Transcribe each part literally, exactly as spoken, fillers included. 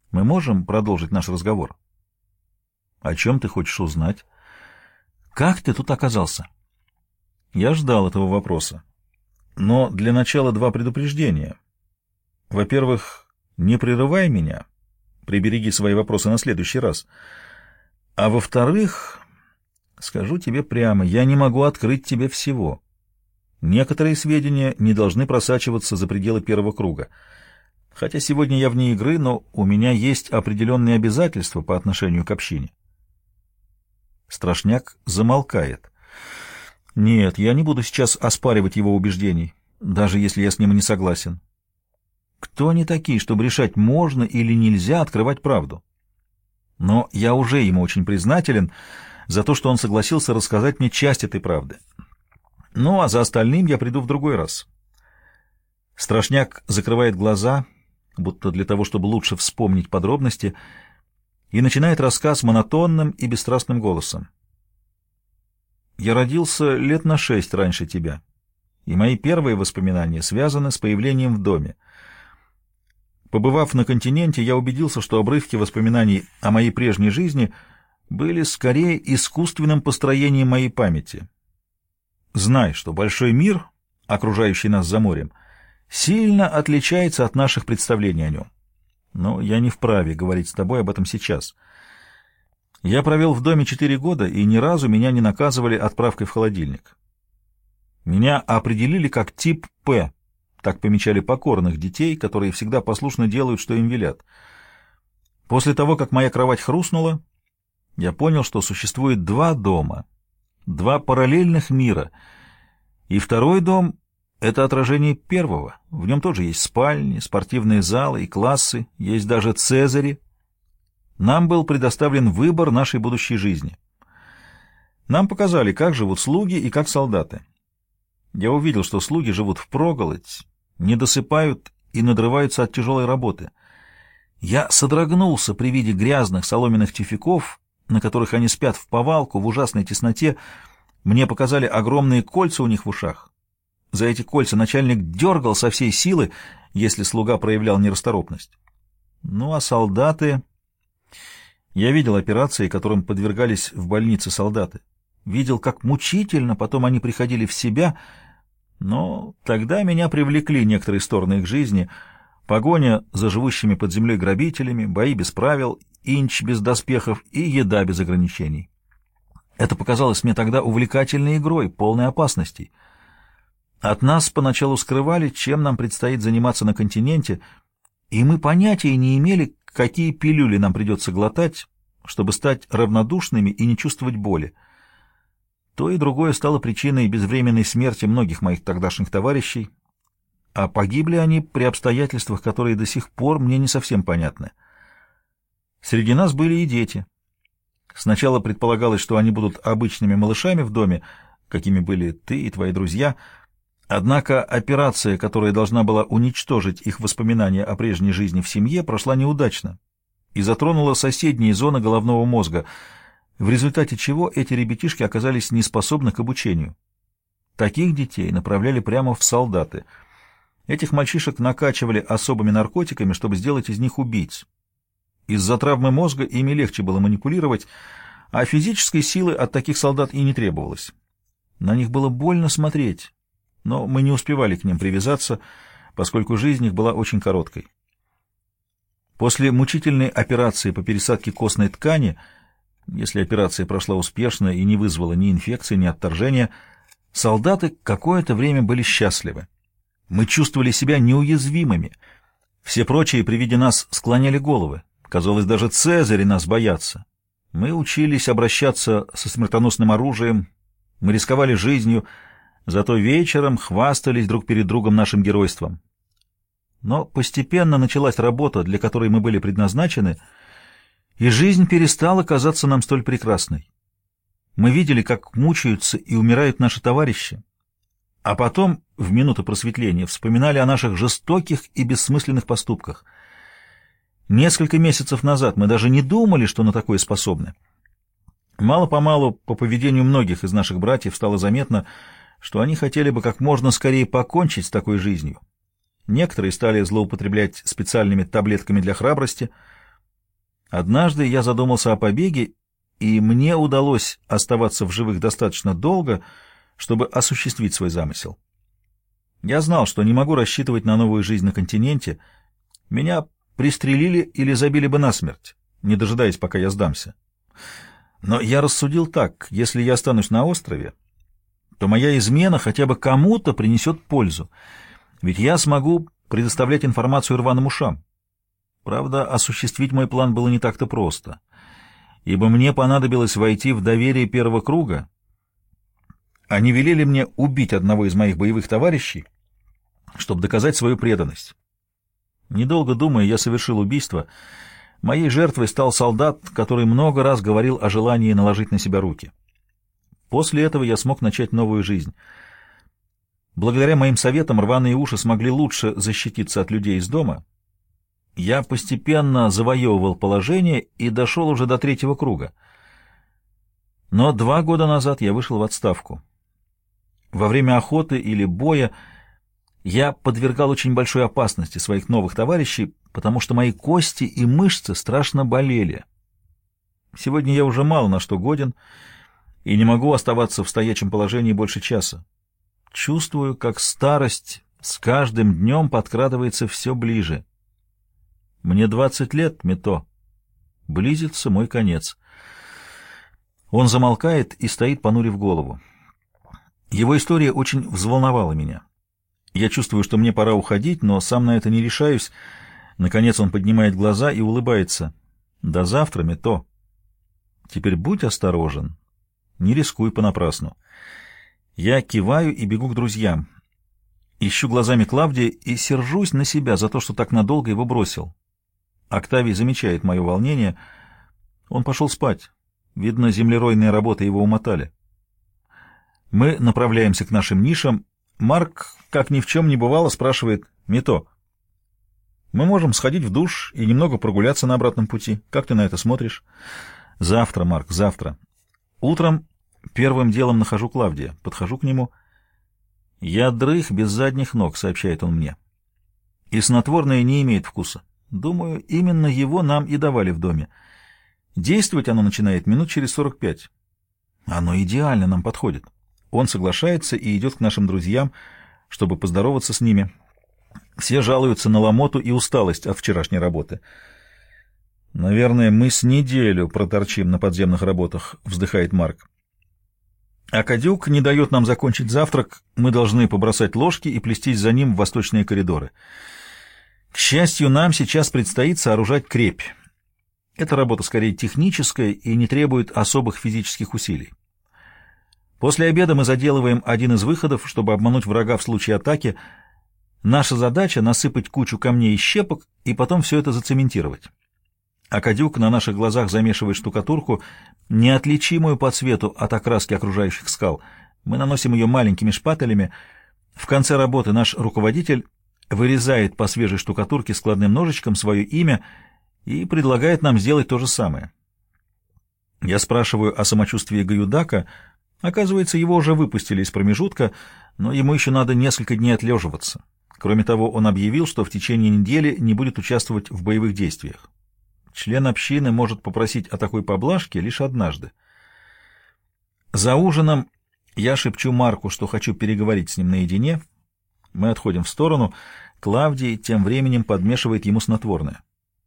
Мы можем продолжить наш разговор? О чем ты хочешь узнать? Как ты тут оказался? Я ждал этого вопроса. Но для начала два предупреждения. Во-первых, не прерывай меня, прибереги свои вопросы на следующий раз. А во-вторых, скажу тебе прямо, я не могу открыть тебе всего. Некоторые сведения не должны просачиваться за пределы первого круга. Хотя сегодня я вне игры, но у меня есть определенные обязательства по отношению к общине. Страшняк замолкает. Нет, я не буду сейчас оспаривать его убеждений, даже если я с ним и не согласен. Кто они такие, чтобы решать, можно или нельзя открывать правду? Но я уже ему очень признателен за то, что он согласился рассказать мне часть этой правды. Ну, а за остальным я приду в другой раз. Страшняк закрывает глаза, будто для того, чтобы лучше вспомнить подробности, и начинает рассказ монотонным и бесстрастным голосом. «Я родился лет на шесть раньше тебя, и мои первые воспоминания связаны с появлением в доме. Побывав на континенте, я убедился, что обрывки воспоминаний о моей прежней жизни были скорее искусственным построением моей памяти. Знай, что большой мир, окружающий нас за морем, сильно отличается от наших представлений о нем. Но я не вправе говорить с тобой об этом сейчас. Я провел в доме четыре года, и ни разу меня не наказывали отправкой в холодильник. Меня определили как тип П, так помечали покорных детей, которые всегда послушно делают, что им велят. После того, как моя кровать хрустнула, я понял, что существует два дома, два параллельных мира, и второй дом — это отражение первого. В нем тоже есть спальни, спортивные залы и классы, есть даже цезари. Нам был предоставлен выбор нашей будущей жизни. Нам показали, как живут слуги и как солдаты. Я увидел, что слуги живут впроголодь, не досыпают и надрываются от тяжелой работы. Я содрогнулся при виде грязных соломенных тюфяков, на которых они спят вповалку в ужасной тесноте. Мне показали огромные кольца у них в ушах. За эти кольца начальник дергал со всей силы, если слуга проявлял нерасторопность. Ну а солдаты... Я видел операции, которым подвергались в больнице солдаты. Видел, как мучительно потом они приходили в себя, но тогда меня привлекли некоторые стороны их жизни: погоня за живущими под землей грабителями, бои без правил, инч без доспехов и еда без ограничений. Это показалось мне тогда увлекательной игрой, полной опасностей. От нас поначалу скрывали, чем нам предстоит заниматься на континенте, и мы понятия не имели, какие пилюли нам придется глотать, чтобы стать равнодушными и не чувствовать боли. То и другое стало причиной безвременной смерти многих моих тогдашних товарищей, а погибли они при обстоятельствах, которые до сих пор мне не совсем понятны. Среди нас были и дети. Сначала предполагалось, что они будут обычными малышами в доме, какими были ты и твои друзья. Однако операция, которая должна была уничтожить их воспоминания о прежней жизни в семье, прошла неудачно и затронула соседние зоны головного мозга, в результате чего эти ребятишки оказались неспособны к обучению. Таких детей направляли прямо в солдаты. Этих мальчишек накачивали особыми наркотиками, чтобы сделать из них убийц. Из-за травмы мозга ими легче было манипулировать, а физической силы от таких солдат и не требовалось. На них было больно смотреть, но мы не успевали к ним привязаться, поскольку жизнь их была очень короткой. После мучительной операции по пересадке костной ткани, если операция прошла успешно и не вызвала ни инфекции, ни отторжения, солдаты какое-то время были счастливы. Мы чувствовали себя неуязвимыми. Все прочие при виде нас склоняли головы. Казалось, даже цезари нас боятся. Мы учились обращаться со смертоносным оружием, мы рисковали жизнью, зато вечером хвастались друг перед другом нашим геройством. Но постепенно началась работа, для которой мы были предназначены, и жизнь перестала казаться нам столь прекрасной. Мы видели, как мучаются и умирают наши товарищи, а потом, в минуты просветления, вспоминали о наших жестоких и бессмысленных поступках. Несколько месяцев назад мы даже не думали, что на такое способны. Мало-помалу, по поведению многих из наших братьев стало заметно, что они хотели бы как можно скорее покончить с такой жизнью. Некоторые стали злоупотреблять специальными таблетками для храбрости, Однажды я задумался о побеге, и мне удалось оставаться в живых достаточно долго, чтобы осуществить свой замысел. Я знал, что не могу рассчитывать на новую жизнь на континенте. Меня пристрелили или забили бы насмерть, не дожидаясь, пока я сдамся. Но я рассудил так: если я останусь на острове, то моя измена хотя бы кому-то принесет пользу, ведь я смогу предоставлять информацию рваным ушам. Правда, осуществить мой план было не так-то просто, ибо мне понадобилось войти в доверие первого круга. Они велели мне убить одного из моих боевых товарищей, чтобы доказать свою преданность. Недолго думая, я совершил убийство. Моей жертвой стал солдат, который много раз говорил о желании наложить на себя руки. После этого я смог начать новую жизнь. Благодаря моим советам рваные уши смогли лучше защититься от людей из дома. Я постепенно завоевывал положение и дошел уже до третьего круга. Но два года назад я вышел в отставку. Во время охоты или боя я подвергал очень большой опасности своих новых товарищей, потому что мои кости и мышцы страшно болели. Сегодня я уже мало на что годен и не могу оставаться в стоячем положении больше часа. Чувствую, как старость с каждым днем подкрадывается все ближе. Мне двадцать лет, Мито. Близится мой конец. Он замолкает и стоит, понурив голову. Его история очень взволновала меня. Я чувствую, что мне пора уходить, но сам на это не решаюсь. Наконец он поднимает глаза и улыбается. До завтра, Мито. Теперь будь осторожен. Не рискуй понапрасну. Я киваю и бегу к друзьям. Ищу глазами Клавдия и сержусь на себя за то, что так надолго его бросил. Октавий замечает мое волнение. Он пошел спать. Видно, землеройные работы его умотали. Мы направляемся к нашим нишам. Марк, как ни в чем не бывало, спрашивает: «Мито, мы можем сходить в душ и немного прогуляться на обратном пути. Как ты на это смотришь?» «Завтра, Марк, завтра». Утром первым делом нахожу Клавдия. Подхожу к нему. «Я дрых без задних ног», — сообщает он мне. «И снотворное не имеет вкуса. Думаю, именно его нам и давали в доме. Действовать оно начинает минут через сорок пять. Оно идеально нам подходит». Он соглашается и идет к нашим друзьям, чтобы поздороваться с ними. Все жалуются на ломоту и усталость от вчерашней работы. «Наверное, мы с неделю проторчим на подземных работах», — вздыхает Марк. Акадюк не дает нам закончить завтрак. Мы должны побросать ложки и плестись за ним в восточные коридоры. К счастью, нам сейчас предстоит сооружать крепь. Эта работа скорее техническая и не требует особых физических усилий. После обеда мы заделываем один из выходов, чтобы обмануть врага в случае атаки. Наша задача — насыпать кучу камней и щепок и потом все это зацементировать. Акадюк на наших глазах замешивает штукатурку, неотличимую по цвету от окраски окружающих скал. Мы наносим ее маленькими шпателями. В конце работы наш руководитель вырезает по свежей штукатурке складным ножичком свое имя и предлагает нам сделать то же самое. Я спрашиваю о самочувствии Гаюдака. Оказывается, его уже выпустили из промежутка, но ему еще надо несколько дней отлеживаться. Кроме того, он объявил, что в течение недели не будет участвовать в боевых действиях. Член общины может попросить о такой поблажке лишь однажды. За ужином я шепчу Марку, что хочу переговорить с ним наедине. Мы отходим в сторону. Клавдий тем временем подмешивает ему снотворное.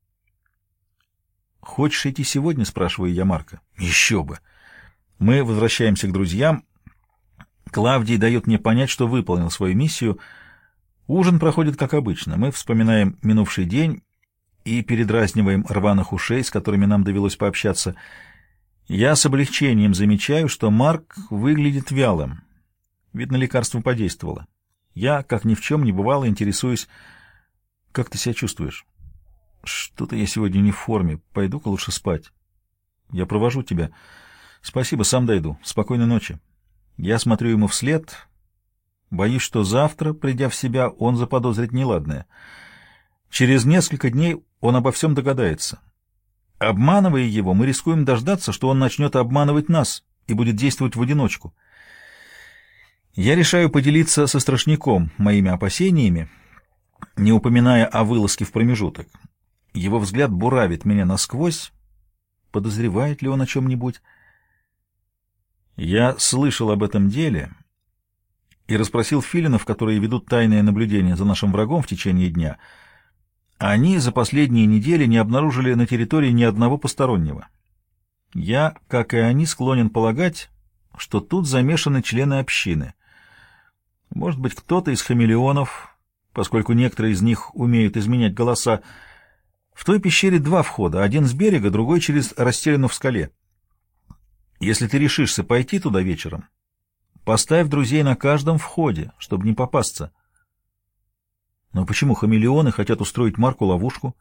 «Хочешь идти сегодня?» — спрашиваю я Марка. «Еще бы!» Мы возвращаемся к друзьям. Клавдий дает мне понять, что выполнил свою миссию. Ужин проходит как обычно. Мы вспоминаем минувший день и передразниваем рваных ушей, с которыми нам довелось пообщаться. Я с облегчением замечаю, что Марк выглядит вялым. Видно, лекарство подействовало. Я, как ни в чем не бывало, интересуюсь: «Как ты себя чувствуешь?» «Что-то я сегодня не в форме. Пойду-ка лучше спать». «Я провожу тебя». «Спасибо, сам дойду. Спокойной ночи». Я смотрю ему вслед. Боюсь, что завтра, придя в себя, он заподозрит неладное. Через несколько дней он обо всем догадается. Обманывая его, мы рискуем дождаться, что он начнет обманывать нас и будет действовать в одиночку. Я решаю поделиться со страшником моими опасениями, не упоминая о вылазке в промежуток. Его взгляд буравит меня насквозь. Подозревает ли он о чем-нибудь? Я слышал об этом деле и расспросил филинов, которые ведут тайное наблюдение за нашим врагом в течение дня. Они за последние недели не обнаружили на территории ни одного постороннего. Я, как и они, склонен полагать, что тут замешаны члены общины. Может быть, кто-то из хамелеонов, поскольку некоторые из них умеют изменять голоса. В той пещере два входа, один с берега, другой через расстеленную в скале. Если ты решишься пойти туда вечером, поставь друзей на каждом входе, чтобы не попасться. Но почему хамелеоны хотят устроить Марку ловушку?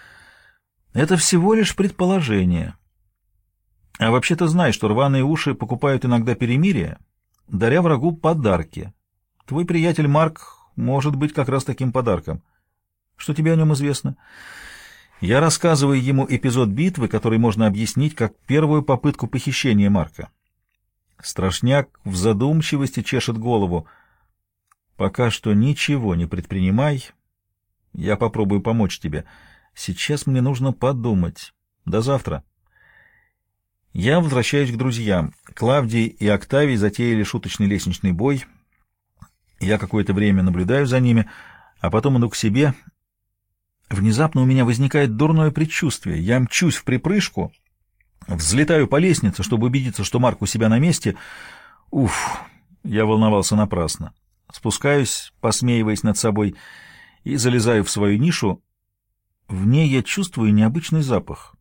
Это всего лишь предположение. А вообще ты знаешь, что рваные уши покупают иногда перемирие, даря врагу подарки. Твой приятель Марк может быть как раз таким подарком. Что тебе о нем известно? Я рассказываю ему эпизод битвы, который можно объяснить как первую попытку похищения Марка. Страшняк в задумчивости чешет голову. Пока что ничего не предпринимай. Я попробую помочь тебе. Сейчас мне нужно подумать. До завтра. Я возвращаюсь к друзьям. Клавдий и Октавий затеяли шуточный лестничный бой. Я какое-то время наблюдаю за ними, а потом иду к себе. Внезапно у меня возникает дурное предчувствие. Я мчусь в припрыжку, взлетаю по лестнице, чтобы убедиться, что Марк у себя на месте. Уф, я волновался напрасно. Спускаюсь, посмеиваясь над собой, и залезаю в свою нишу. В ней я чувствую необычный запах.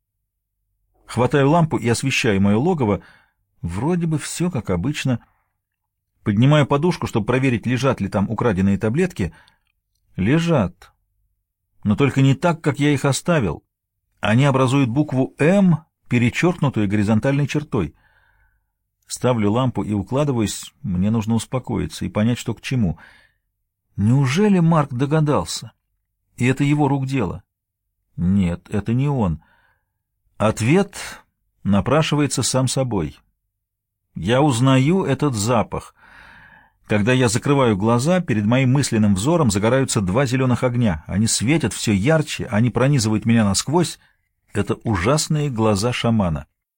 Хватаю лампу и освещаю мое логово. Вроде бы все как обычно. Поднимаю подушку, чтобы проверить, лежат ли там украденные таблетки. Лежат. Но только не так, как я их оставил. Они образуют букву «М», перечеркнутую горизонтальной чертой. Ставлю лампу и укладываюсь. Мне нужно успокоиться и понять, что к чему. Неужели Марк догадался? И это его рук дело? Нет, это не он. Ответ напрашивается сам собой. Я узнаю этот запах. Когда я закрываю глаза, перед моим мысленным взором загораются два зеленых огня. Они светят все ярче, они пронизывают меня насквозь. Это ужасные глаза шамана.